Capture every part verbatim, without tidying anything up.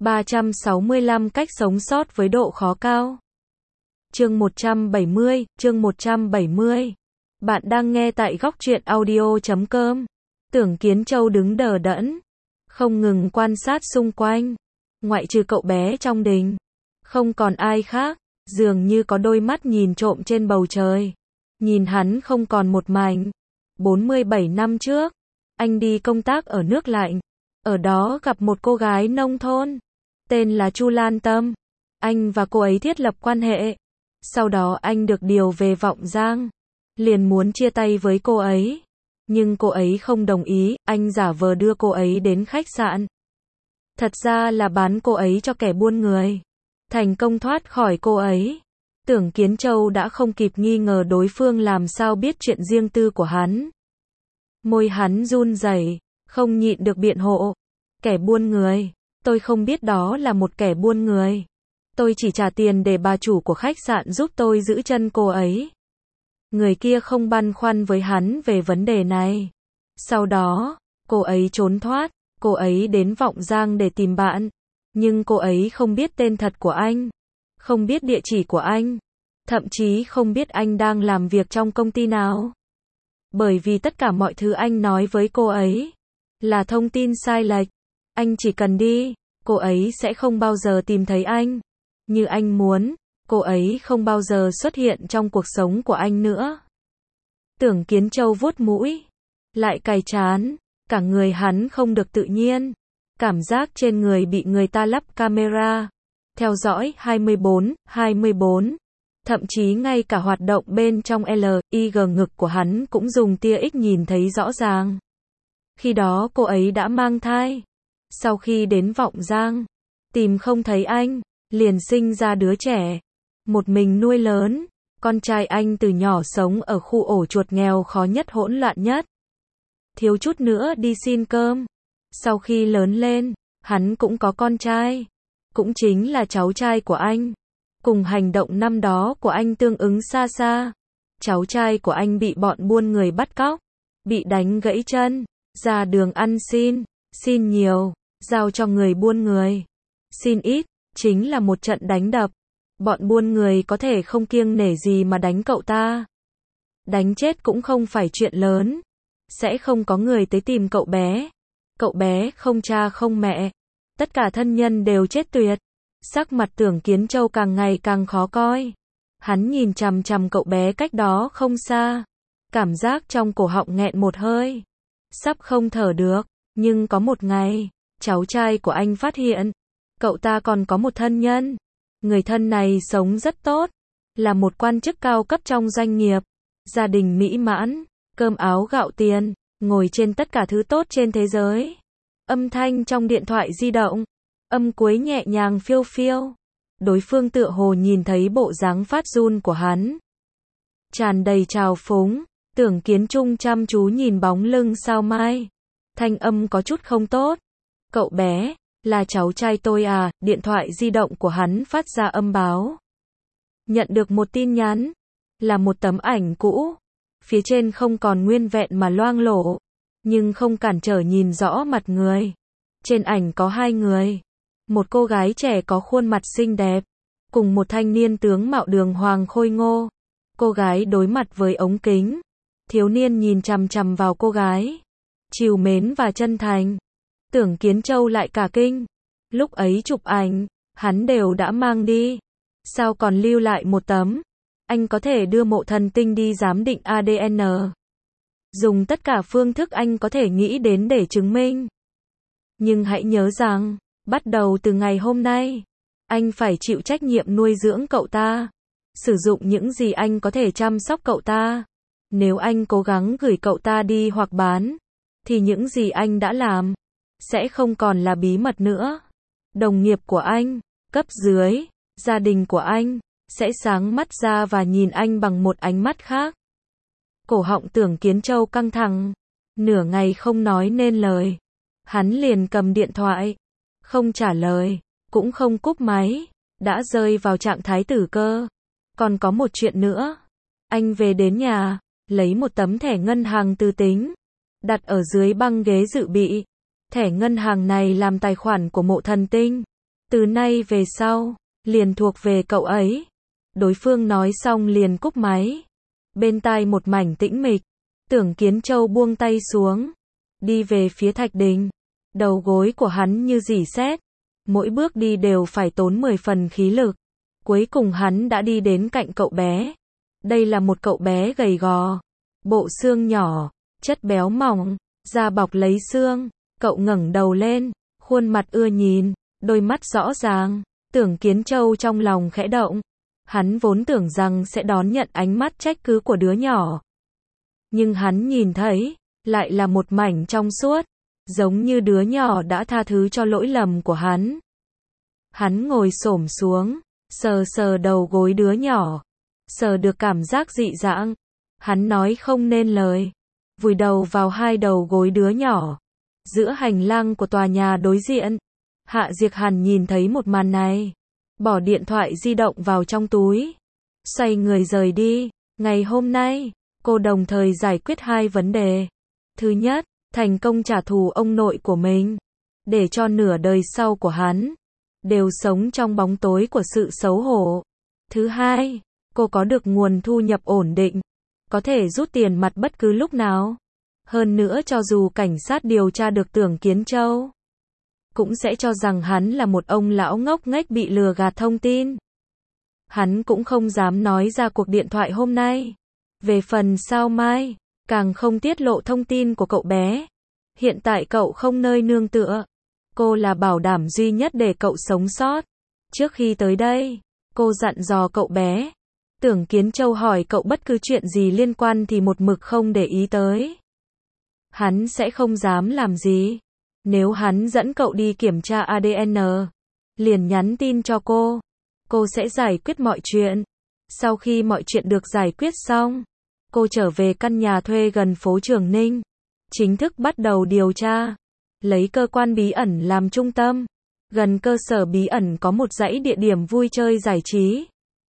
ba trăm sáu mươi lăm cách sống sót với độ khó cao. Chương một trăm bảy mươi, chương một trăm bảy mươi. Bạn đang nghe tại góc truyện audio chấm com. Tưởng Kiến Châu đứng đờ đẫn, không ngừng quan sát xung quanh. Ngoại trừ cậu bé trong đình, không còn ai khác, dường như có đôi mắt nhìn trộm trên bầu trời. Nhìn hắn không còn một mảnh. bốn mươi bảy năm trước, anh đi công tác ở nước lạnh. Ở đó gặp một cô gái nông thôn, tên là Chu Lan Tâm. Anh và cô ấy thiết lập quan hệ. Sau đó anh được điều về Vọng Giang. Liền muốn chia tay với cô ấy. Nhưng cô ấy không đồng ý, anh giả vờ đưa cô ấy đến khách sạn. Thật ra là bán cô ấy cho kẻ buôn người. Thành công thoát khỏi cô ấy. Tưởng Kiến Châu đã không kịp nghi ngờ đối phương làm sao biết chuyện riêng tư của hắn. Môi hắn run rẩy, không nhịn được biện hộ. Kẻ buôn người, tôi không biết đó là một kẻ buôn người. Tôi chỉ trả tiền để bà chủ của khách sạn giúp tôi giữ chân cô ấy. Người kia không băn khoăn với hắn về vấn đề này. Sau đó, cô ấy trốn thoát, cô ấy đến Vọng Giang để tìm bạn. Nhưng cô ấy không biết tên thật của anh, không biết địa chỉ của anh, thậm chí không biết anh đang làm việc trong công ty nào. Bởi vì tất cả mọi thứ anh nói với cô ấy là thông tin sai lệch. Anh chỉ cần đi, cô ấy sẽ không bao giờ tìm thấy anh. Như anh muốn, cô ấy không bao giờ xuất hiện trong cuộc sống của anh nữa. Tưởng Kiến Châu vuốt mũi, lại cay trán, cả người hắn không được tự nhiên. Cảm giác trên người bị người ta lắp camera theo dõi hai mươi bốn, hai mươi bốn. Thậm chí ngay cả hoạt động bên trong L I G ngực của hắn cũng dùng tia X nhìn thấy rõ ràng. Khi đó cô ấy đã mang thai. Sau khi đến Vọng Giang, tìm không thấy anh, liền sinh ra đứa trẻ. Một mình nuôi lớn. Con trai anh từ nhỏ sống ở khu ổ chuột nghèo khó nhất hỗn loạn nhất. Thiếu chút nữa đi xin cơm. Sau khi lớn lên, hắn cũng có con trai. Cũng chính là cháu trai của anh. Cùng hành động năm đó của anh tương ứng xa xa. Cháu trai của anh bị bọn buôn người bắt cóc, bị đánh gãy chân, ra đường ăn xin, xin nhiều, giao cho người buôn người. Xin ít, chính là một trận đánh đập. Bọn buôn người có thể không kiêng nể gì mà đánh cậu ta. Đánh chết cũng không phải chuyện lớn. Sẽ không có người tới tìm cậu bé. Cậu bé không cha không mẹ. Tất cả thân nhân đều chết tuyệt. Sắc mặt Tưởng Kiến Châu càng ngày càng khó coi. Hắn nhìn chằm chằm cậu bé cách đó không xa. Cảm giác trong cổ họng nghẹn một hơi. Sắp không thở được. Nhưng có một ngày, cháu trai của anh phát hiện, cậu ta còn có một thân nhân. Người thân này sống rất tốt. Là một quan chức cao cấp trong doanh nghiệp. Gia đình mỹ mãn, cơm áo gạo tiền, ngồi trên tất cả thứ tốt trên thế giới. Âm thanh trong điện thoại di động, âm cuối nhẹ nhàng phiêu phiêu. Đối phương tựa hồ nhìn thấy bộ dáng phát run của hắn. Tràn đầy trào phúng, Tưởng Kiến Trung chăm chú nhìn bóng lưng Sao Mai. Thanh âm có chút không tốt. Cậu bé, là cháu trai tôi à, điện thoại di động của hắn phát ra âm báo. Nhận được một tin nhắn, là một tấm ảnh cũ. Phía trên không còn nguyên vẹn mà loang lổ, nhưng không cản trở nhìn rõ mặt người. Trên ảnh có hai người. Một cô gái trẻ có khuôn mặt xinh đẹp, cùng một thanh niên tướng mạo đường hoàng khôi ngô. Cô gái đối mặt với ống kính. Thiếu niên nhìn chằm chằm vào cô gái, trìu mến và chân thành. Tưởng Kiến Châu lại cả kinh. Lúc ấy chụp ảnh, hắn đều đã mang đi. Sao còn lưu lại một tấm? Anh có thể đưa Mộ Thần Tinh đi giám định A D N. Dùng tất cả phương thức anh có thể nghĩ đến để chứng minh. Nhưng hãy nhớ rằng, bắt đầu từ ngày hôm nay, anh phải chịu trách nhiệm nuôi dưỡng cậu ta. Sử dụng những gì anh có thể chăm sóc cậu ta. Nếu anh cố gắng gửi cậu ta đi hoặc bán, thì những gì anh đã làm sẽ không còn là bí mật nữa. Đồng nghiệp của anh, cấp dưới, gia đình của anh sẽ sáng mắt ra và nhìn anh bằng một ánh mắt khác. Cổ họng Tưởng Kiến Châu căng thẳng, nửa ngày không nói nên lời. Hắn liền cầm điện thoại, không trả lời, cũng không cúp máy, đã rơi vào trạng thái tử cơ. Còn có một chuyện nữa. Anh về đến nhà, lấy một tấm thẻ ngân hàng từ tính, đặt ở dưới băng ghế dự bị. Thẻ ngân hàng này làm tài khoản của Mộ Thần Tinh. Từ nay về sau, liền thuộc về cậu ấy. Đối phương nói xong liền cúp máy. Bên tai một mảnh tĩnh mịch. Tưởng Kiến Châu buông tay xuống. Đi về phía Thạch Đình. Đầu gối của hắn như rỉ sét. Mỗi bước đi đều phải tốn mười phần khí lực. Cuối cùng hắn đã đi đến cạnh cậu bé. Đây là một cậu bé gầy gò. Bộ xương nhỏ, chất béo mỏng, da bọc lấy xương. Cậu ngẩng đầu lên, khuôn mặt ưa nhìn, đôi mắt rõ ràng. Tưởng Kiến Châu trong lòng khẽ động. Hắn vốn tưởng rằng sẽ đón nhận ánh mắt trách cứ của đứa nhỏ. Nhưng hắn nhìn thấy, lại là một mảnh trong suốt. Giống như đứa nhỏ đã tha thứ cho lỗi lầm của hắn. Hắn ngồi xổm xuống, sờ sờ đầu gối đứa nhỏ. Sờ được cảm giác dị dạng. Hắn nói không nên lời. Vùi đầu vào hai đầu gối đứa nhỏ. Giữa hành lang của tòa nhà đối diện, Hạ Diệc Hàn nhìn thấy một màn này. Bỏ điện thoại di động vào trong túi. Xoay người rời đi. Ngày hôm nay, cô đồng thời giải quyết hai vấn đề. Thứ nhất, thành công trả thù ông nội của mình. Để cho nửa đời sau của hắn đều sống trong bóng tối của sự xấu hổ. Thứ hai, cô có được nguồn thu nhập ổn định. Có thể rút tiền mặt bất cứ lúc nào. Hơn nữa cho dù cảnh sát điều tra được Tưởng Kiến Châu, cũng sẽ cho rằng hắn là một ông lão ngốc nghếch bị lừa gạt thông tin. Hắn cũng không dám nói ra cuộc điện thoại hôm nay. Về phần sao mai, càng không tiết lộ thông tin của cậu bé. Hiện tại cậu không nơi nương tựa. Cô là bảo đảm duy nhất để cậu sống sót. Trước khi tới đây, cô dặn dò cậu bé. Tưởng Kiến Châu hỏi cậu bất cứ chuyện gì liên quan thì một mực không để ý tới. Hắn sẽ không dám làm gì. Nếu hắn dẫn cậu đi kiểm tra a đê en, liền nhắn tin cho cô. Cô sẽ giải quyết mọi chuyện. Sau khi mọi chuyện được giải quyết xong, cô trở về căn nhà thuê gần phố Trường Ninh. Chính thức bắt đầu điều tra. Lấy cơ quan bí ẩn làm trung tâm. Gần cơ sở bí ẩn có một dãy địa điểm vui chơi giải trí.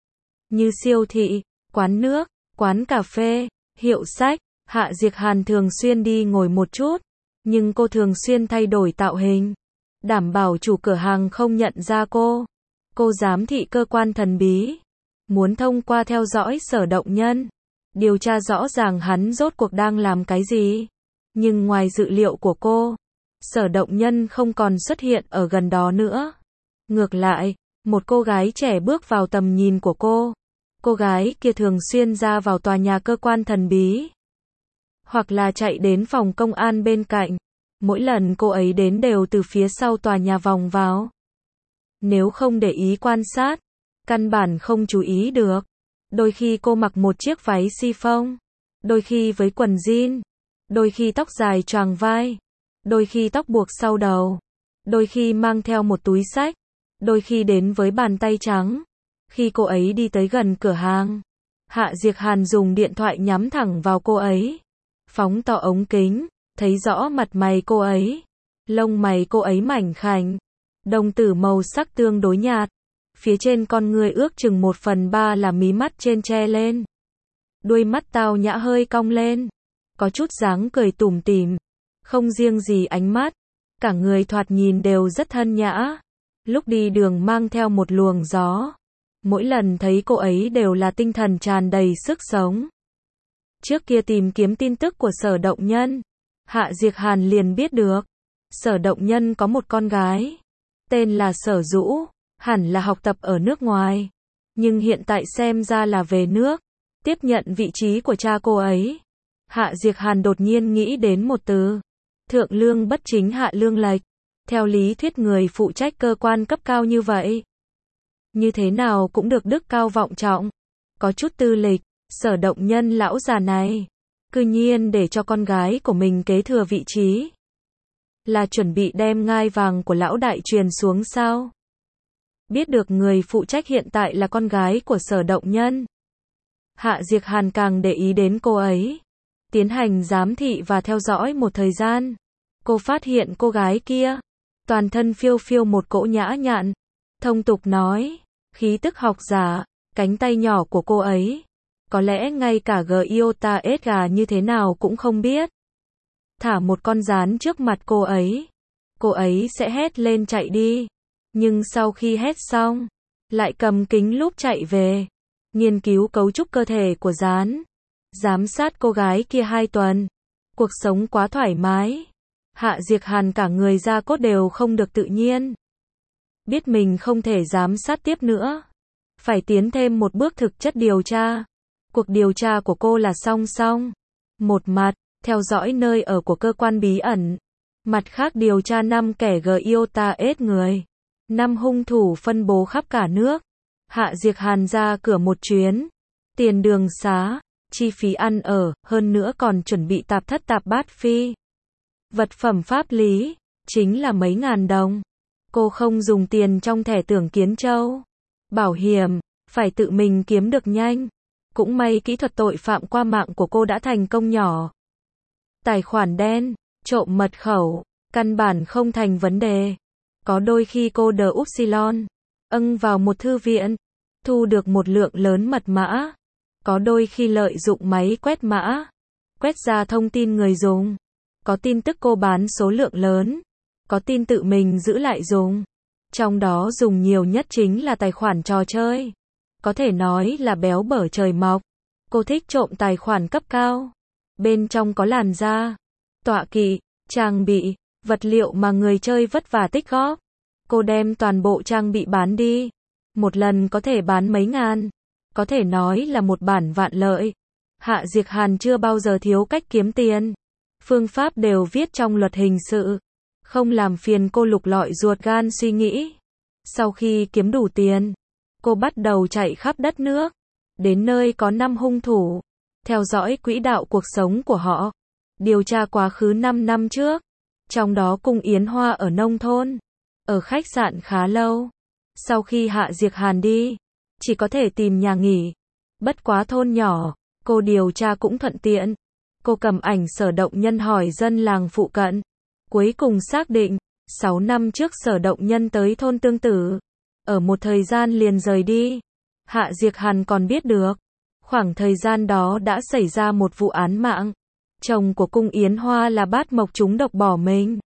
Như siêu thị, quán nước, quán cà phê, hiệu sách. Hạ Diệc Hàn thường xuyên đi ngồi một chút. Nhưng cô thường xuyên thay đổi tạo hình. Đảm bảo chủ cửa hàng không nhận ra cô. Cô giám thị cơ quan thần bí. Muốn thông qua theo dõi Sở Động Nhân. Điều tra rõ ràng hắn rốt cuộc đang làm cái gì. Nhưng ngoài dự liệu của cô, Sở Động Nhân không còn xuất hiện ở gần đó nữa. Ngược lại, một cô gái trẻ bước vào tầm nhìn của cô. Cô gái kia thường xuyên ra vào tòa nhà cơ quan thần bí. Hoặc là chạy đến phòng công an bên cạnh. Mỗi lần cô ấy đến đều từ phía sau tòa nhà vòng vào. Nếu không để ý quan sát, căn bản không chú ý được. Đôi khi cô mặc một chiếc váy chiffon, đôi khi với quần jean, đôi khi tóc dài choàng vai, đôi khi tóc buộc sau đầu, đôi khi mang theo một túi xách, đôi khi đến với bàn tay trắng. Khi cô ấy đi tới gần cửa hàng, Hạ Diệc Hàn dùng điện thoại nhắm thẳng vào cô ấy. Phóng to ống kính, thấy rõ mặt mày cô ấy. Lông mày cô ấy mảnh khảnh, đồng tử màu sắc tương đối nhạt. Phía trên con người ước chừng một phần ba là mí mắt trên che lên. Đuôi mắt tao nhã hơi cong lên. Có chút dáng cười tủm tỉm. Không riêng gì ánh mắt, cả người thoạt nhìn đều rất thân nhã. Lúc đi đường mang theo một luồng gió. Mỗi lần thấy cô ấy đều là tinh thần tràn đầy sức sống. Trước kia tìm kiếm tin tức của Sở Động Nhân, Hạ Diệc Hàn liền biết được. Sở Động Nhân có một con gái. Tên là Sở Dũ. Hẳn là học tập ở nước ngoài. Nhưng hiện tại xem ra là về nước. Tiếp nhận vị trí của cha cô ấy. Hạ Diệc Hàn đột nhiên nghĩ đến một từ. Thượng lương bất chính hạ lương lệch. Theo lý thuyết người phụ trách cơ quan cấp cao như vậy. Như thế nào cũng được đức cao vọng trọng. Có chút tư lịch. Sở Động Nhân lão già này. Cư nhiên để cho con gái của mình kế thừa vị trí. Là chuẩn bị đem ngai vàng của lão đại truyền xuống sao? Biết được người phụ trách hiện tại là con gái của Sở Động Nhân. Hạ Diệc Hàn càng để ý đến cô ấy. Tiến hành giám thị và theo dõi một thời gian. Cô phát hiện cô gái kia. Toàn thân phiêu phiêu một cỗ nhã nhặn. Thông tục nói. Khí tức học giả. Cánh tay nhỏ của cô ấy. Có lẽ ngay cả Giota Edgar như thế nào cũng không biết. Thả một con gián trước mặt cô ấy. Cô ấy sẽ hét lên chạy đi. Nhưng sau khi hét xong, lại cầm kính lúp chạy về, nghiên cứu cấu trúc cơ thể của gián, giám sát cô gái kia hai tuần. Cuộc sống quá thoải mái. Hạ Diệc Hàn cả người da cốt đều không được tự nhiên. Biết mình không thể giám sát tiếp nữa, phải tiến thêm một bước thực chất điều tra. Cuộc điều tra của cô là song song. Một mặt, theo dõi nơi ở của cơ quan bí ẩn. Mặt khác điều tra năm kẻ gờ i o ta ết người. Năm hung thủ phân bố khắp cả nước. Hạ Diệc Hàn ra cửa một chuyến. Tiền đường xá, chi phí ăn ở, hơn nữa còn chuẩn bị tạp thất tạp bát phi. Vật phẩm pháp lý, chính là mấy ngàn đồng. Cô không dùng tiền trong thẻ Tưởng Kiến Châu. Bảo hiểm, phải tự mình kiếm được nhanh. Cũng may kỹ thuật tội phạm qua mạng của cô đã thành công nhỏ. Tài khoản đen, trộm mật khẩu, căn bản không thành vấn đề. Có đôi khi cô đờ upsilon, âng vào một thư viện, thu được một lượng lớn mật mã. Có đôi khi lợi dụng máy quét mã, quét ra thông tin người dùng. Có tin tức cô bán số lượng lớn, có tin tự mình giữ lại dùng. Trong đó dùng nhiều nhất chính là tài khoản trò chơi. Có thể nói là béo bở trời mọc. Cô thích trộm tài khoản cấp cao. Bên trong có làn da, tọa kỵ, trang bị, vật liệu mà người chơi vất vả tích góp. Cô đem toàn bộ trang bị bán đi. Một lần có thể bán mấy ngàn. Có thể nói là một bản vạn lợi. Hạ Diệc Hàn chưa bao giờ thiếu cách kiếm tiền. Phương pháp đều viết trong luật hình sự. Không làm phiền cô lục lọi ruột gan suy nghĩ. Sau khi kiếm đủ tiền, cô bắt đầu chạy khắp đất nước. Đến nơi có năm hung thủ. Theo dõi quỹ đạo cuộc sống của họ. Điều tra quá khứ năm năm trước. Trong đó Cung Yến Hoa ở nông thôn. Ở khách sạn khá lâu. Sau khi Hạ Diệc Hàn đi, chỉ có thể tìm nhà nghỉ. Bất quá thôn nhỏ, cô điều tra cũng thuận tiện. Cô cầm ảnh Sở Động Nhân hỏi dân làng phụ cận. Cuối cùng xác định, sáu năm trước Sở Động Nhân tới thôn Tương Tử. Ở một thời gian liền rời đi. Hạ Diệc Hàn còn biết được, khoảng thời gian đó đã xảy ra một vụ án mạng. Chồng của Cung Yến Hoa là Bát Mộc trúng độc bỏ mình.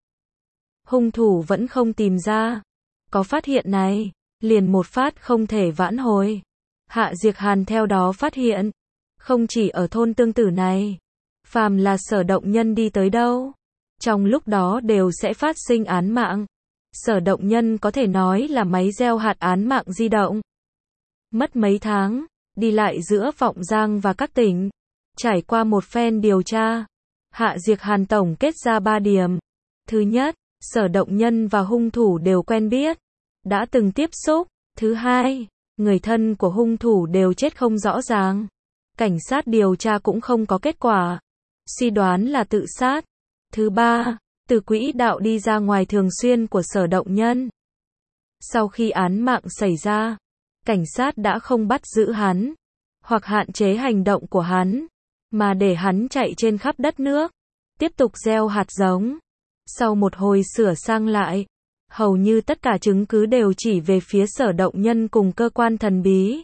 Hung thủ vẫn không tìm ra. Có phát hiện này, liền một phát không thể vãn hồi. Hạ Diệc Hàn theo đó phát hiện, không chỉ ở thôn Tương Tử này, phàm là Sở Động Nhân đi tới đâu, trong lúc đó đều sẽ phát sinh án mạng. Sở Động Nhân có thể nói là máy gieo hạt án mạng di động. Mất mấy tháng, đi lại giữa Vọng Giang và các tỉnh. Trải qua một phen điều tra, Hạ Diệc Hàn tổng kết ra ba điểm. Thứ nhất, Sở Động Nhân và hung thủ đều quen biết, đã từng tiếp xúc. Thứ hai, người thân của hung thủ đều chết không rõ ràng. Cảnh sát điều tra cũng không có kết quả, suy đoán là tự sát. Thứ ba, từ quỹ đạo đi ra ngoài thường xuyên của Sở Động Nhân. Sau khi án mạng xảy ra, cảnh sát đã không bắt giữ hắn, hoặc hạn chế hành động của hắn, mà để hắn chạy trên khắp đất nước, tiếp tục gieo hạt giống. Sau một hồi sửa sang lại, hầu như tất cả chứng cứ đều chỉ về phía Sở Động Nhân cùng cơ quan thần bí.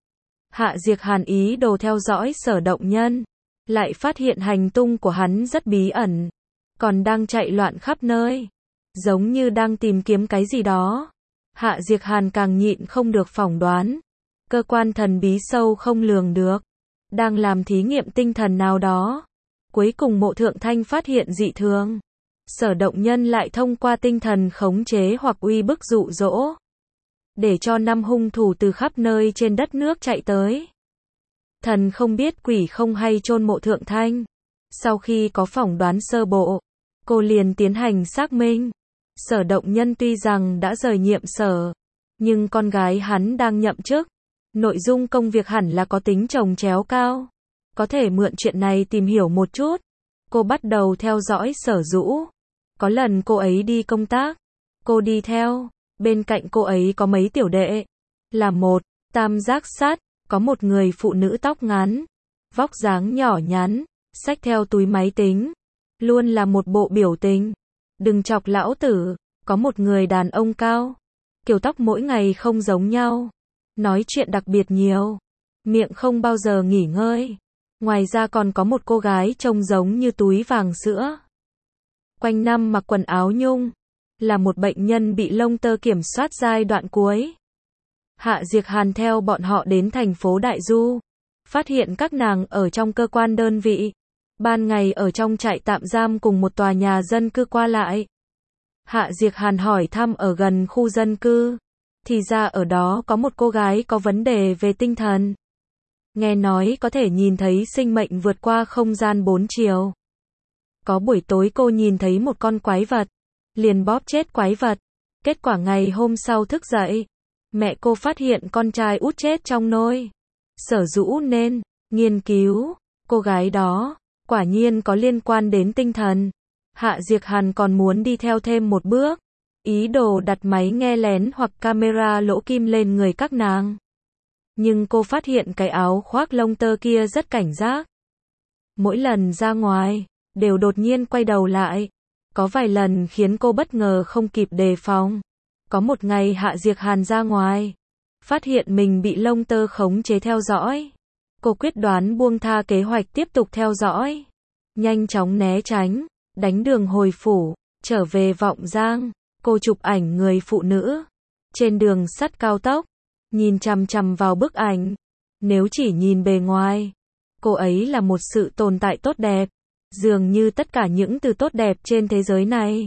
Hạ Diệc Hàn ý đồ theo dõi Sở Động Nhân, lại phát hiện hành tung của hắn rất bí ẩn, còn đang chạy loạn khắp nơi, giống như đang tìm kiếm cái gì đó. Hạ Diệc Hàn càng nhịn không được phỏng đoán, cơ quan thần bí sâu không lường được, đang làm thí nghiệm tinh thần nào đó. Cuối cùng Mộ Thượng Thanh phát hiện dị thường. Sở Động Nhân lại thông qua tinh thần khống chế hoặc uy bức dụ dỗ, để cho năm hung thủ từ khắp nơi trên đất nước chạy tới. Thần không biết quỷ không hay chôn Mộ Thượng Thanh. Sau khi có phỏng đoán sơ bộ, cô liền tiến hành xác minh. Sở Động Nhân tuy rằng đã rời nhiệm sở, nhưng con gái hắn đang nhậm chức. Nội dung công việc hẳn là có tính chồng chéo cao. Có thể mượn chuyện này tìm hiểu một chút. Cô bắt đầu theo dõi Sở Dũ. Có lần cô ấy đi công tác, cô đi theo. Bên cạnh cô ấy có mấy tiểu đệ. Là một, tam giác sát, có một người phụ nữ tóc ngắn, vóc dáng nhỏ nhắn, xách theo túi máy tính. Luôn là một bộ biểu tình. Đừng chọc lão tử. Có một người đàn ông cao, kiểu tóc mỗi ngày không giống nhau, nói chuyện đặc biệt nhiều, miệng không bao giờ nghỉ ngơi. Ngoài ra còn có một cô gái trông giống như túi vàng sữa, quanh năm mặc quần áo nhung, là một bệnh nhân bị lông tơ kiểm soát giai đoạn cuối. Hạ Diệc Hàn theo bọn họ đến thành phố Đại Du, phát hiện các nàng ở trong cơ quan đơn vị, ban ngày ở trong trại tạm giam cùng một tòa nhà dân cư qua lại. Hạ Diệc Hàn hỏi thăm ở gần khu dân cư, thì ra ở đó có một cô gái có vấn đề về tinh thần. Nghe nói có thể nhìn thấy sinh mệnh vượt qua không gian bốn chiều. Có buổi tối cô nhìn thấy một con quái vật, liền bóp chết quái vật. Kết quả ngày hôm sau thức dậy, mẹ cô phát hiện con trai út chết trong nôi. Sở Dũ nên nghiên cứu cô gái đó, quả nhiên có liên quan đến tinh thần. Hạ Diệc Hàn còn muốn đi theo thêm một bước, ý đồ đặt máy nghe lén hoặc camera lỗ kim lên người các nàng. Nhưng cô phát hiện cái áo khoác lông tơ kia rất cảnh giác. Mỗi lần ra ngoài, đều đột nhiên quay đầu lại. Có vài lần khiến cô bất ngờ không kịp đề phòng. Có một ngày Hạ Diệc Hàn ra ngoài, phát hiện mình bị lông tơ khống chế theo dõi. Cô quyết đoán buông tha kế hoạch tiếp tục theo dõi. Nhanh chóng né tránh, đánh đường hồi phủ, trở về Vọng Giang. Cô chụp ảnh người phụ nữ trên đường sắt cao tốc, nhìn chằm chằm vào bức ảnh. Nếu chỉ nhìn bề ngoài, cô ấy là một sự tồn tại tốt đẹp. Dường như tất cả những từ tốt đẹp trên thế giới này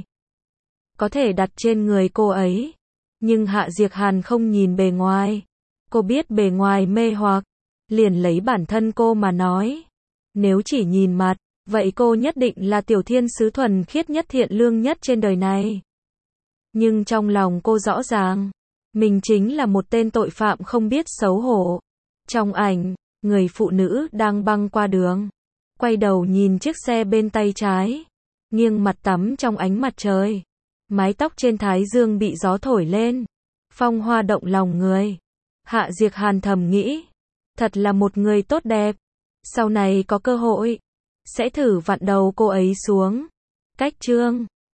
có thể đặt trên người cô ấy. Nhưng Hạ Diệc Hàn không nhìn bề ngoài. Cô biết bề ngoài mê hoặc, liền lấy bản thân cô mà nói. Nếu chỉ nhìn mặt, vậy cô nhất định là tiểu thiên sứ thuần khiết nhất, thiện lương nhất trên đời này. Nhưng trong lòng cô rõ ràng, mình chính là một tên tội phạm không biết xấu hổ. Trong ảnh, người phụ nữ đang băng qua đường, quay đầu nhìn chiếc xe bên tay trái, nghiêng mặt tắm trong ánh mặt trời. Mái tóc trên thái dương bị gió thổi lên, phong hoa động lòng người. Hạ Diệc Hàn thầm nghĩ, thật là một người tốt đẹp. Sau này có cơ hội, sẽ thử vặn đầu cô ấy xuống. Cách chương